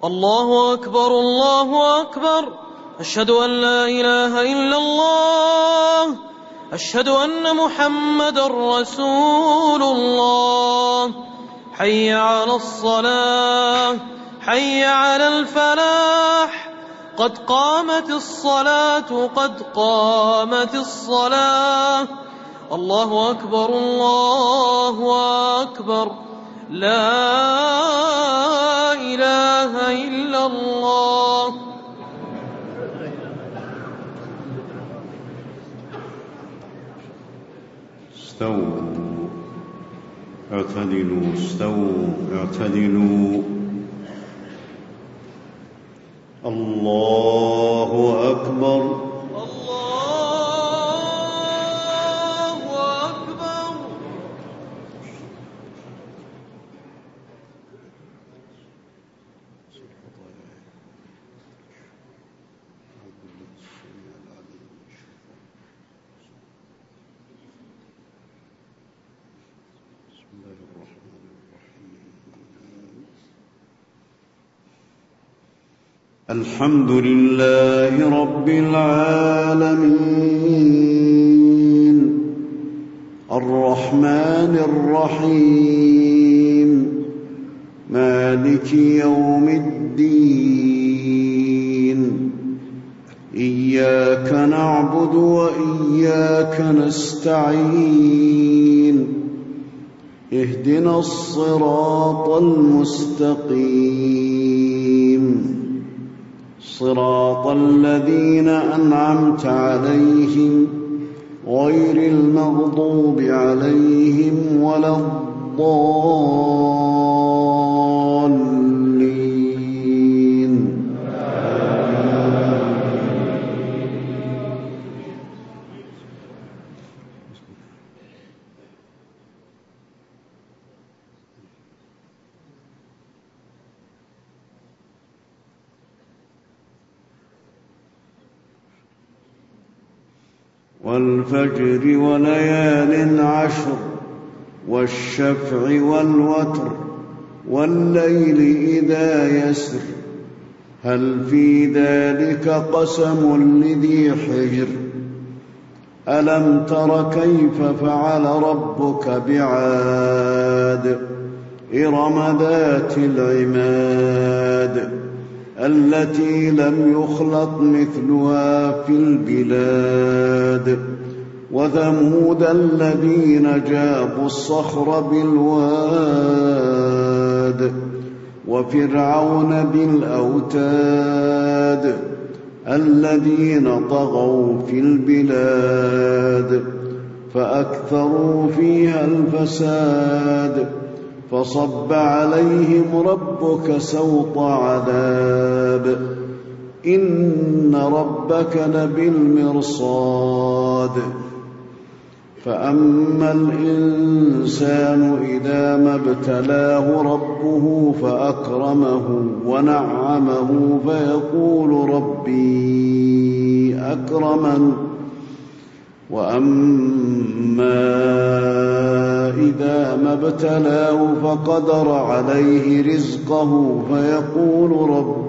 الله أكبر الله أكبر. أشهد أن لا إله إلا الله. أشهد أن محمدًا رسول الله. حي على الصلاة، حي على الفلاح، قد قامت الصلاة، قد قامت الصلاة. الله أكبر الله أكبر. لا إله إلا الله. استووا اعتدلوا، استووا اعتدلوا. الله أكبر الله أكبر. الحمد لله رب العالمين الرحمن الرحيم مالك يوم الدين. إياك نعبد وإياك نستعين. اهدنا الصراط المستقيم، صراط الذين أنعمت عليهم غير المغضوب عليهم ولا الضالين. والفجر وليال عشر والشفع والوتر والليل إذا يسر هل في ذلك قسم لذي حجر. ألم تر كيف فعل ربك بعاد إرم ذات العماد التي لم يخلق مثلها في البلاد. وثمود الذين جابوا الصخر بالواد. وفرعون بالأوتاد الذين طغوا في البلاد فأكثروا فيها الفساد. فصب عليهم ربك سوط عذاب إن ربك لبالمرصاد. فأما الإنسان إذا ما ابتلاه ربه فأكرمه ونعمه فيقول ربي أكرمن. وأما إذا ما ابتلاه فقدر عليه رزقه فيقول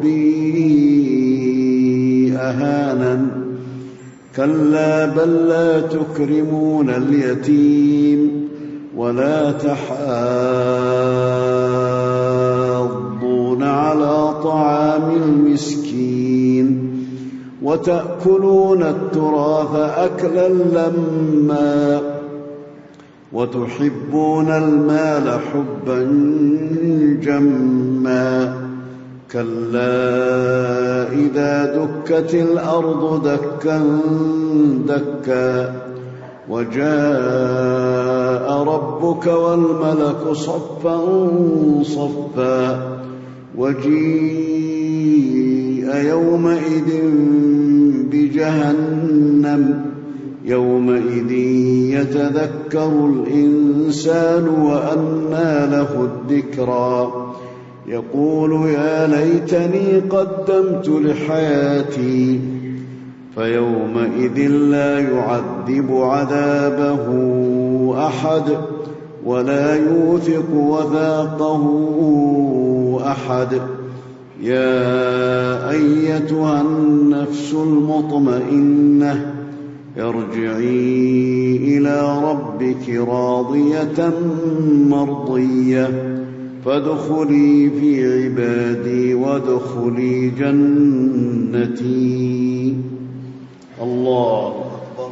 ربي أهانن. كلا بل لا تكرمون اليتيم ولا تحاضون على طعام المسكين وتأكلون التراث أكلا لما وتحبون المال حبا جما. كلا إذا دكت الأرض دكا دكا وجاء ربك والملك صفا صفا وجيء يومئذ بجهنم يومئذ يتذكر الإنسان وأنى له الذكرى. يقول يا ليتني قدمت لحياتي. فيومئذ لا يعذب عذابه أحد ولا يوثق وثاقه أحد. يا أيتها النفس المطمئنة ارجعي إلى ربك راضية مرضية فادخلي في عبادي وادخلي جنتي. الله أكبر.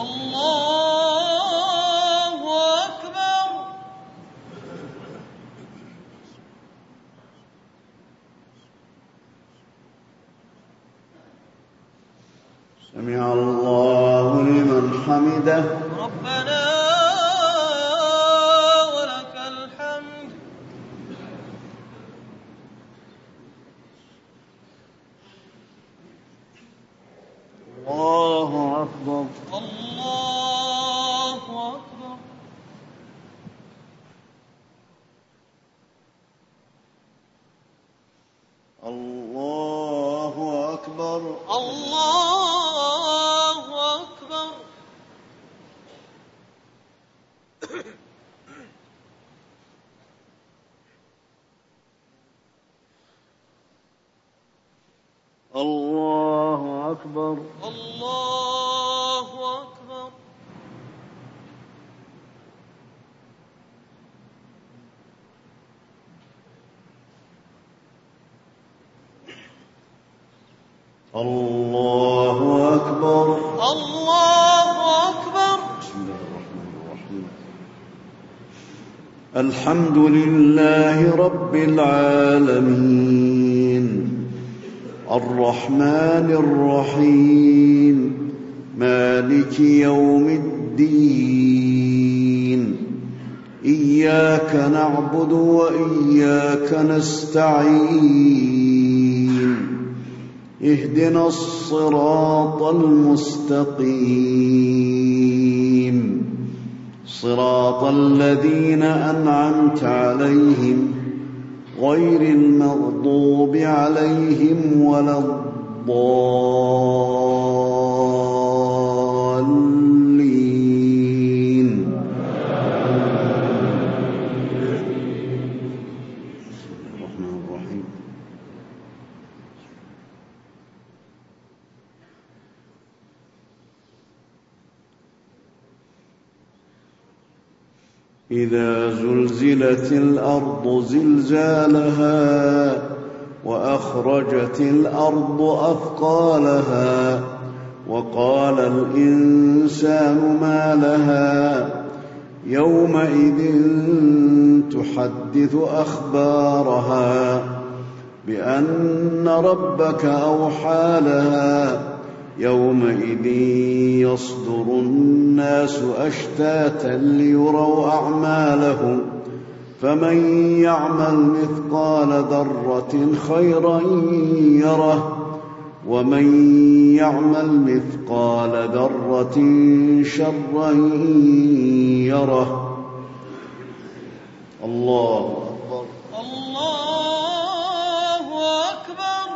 الله أكبر. سمع الله لمن حمده. ربنا ولك الحمد. الله أكبر. الله أكبر. الله أكبر. الله أكبر. الله أكبر. الله أكبر. الله أكبر. الله أكبر. بسم الله الرحمن الرحيم. الحمد لله رب العالمين الرحمن الرحيم مالك يوم الدين إياك نعبد وإياك نستعين اهدنا الصراط المستقيم صراط الذين أنعمت عليهم غير المغضوب عليهم ولا الضالين. بسم الله الرحمن الرحيم. إذا زلزلت الأرض زلزالها وأخرجت الأرض أثقالها وقال الإنسان ما لها يومئذ تحدث أخبارها بأن ربك أوحى لها يومئذ يصدر الناس أشتاتا ليروا أعمالهم فمن يعمل مثقال ذرة خيرا يره ومن يعمل مثقال ذرة شرا يره. الله أكبر. الله أكبر.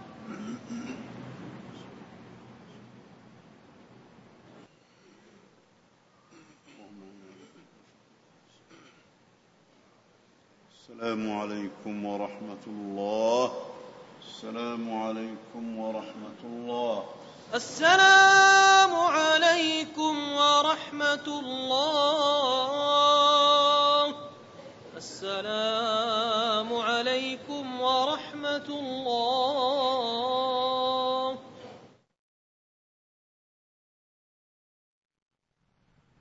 السلام عليكم ورحمة الله. السلام عليكم ورحمة الله. السلام عليكم ورحمة الله. السلام عليكم ورحمة الله.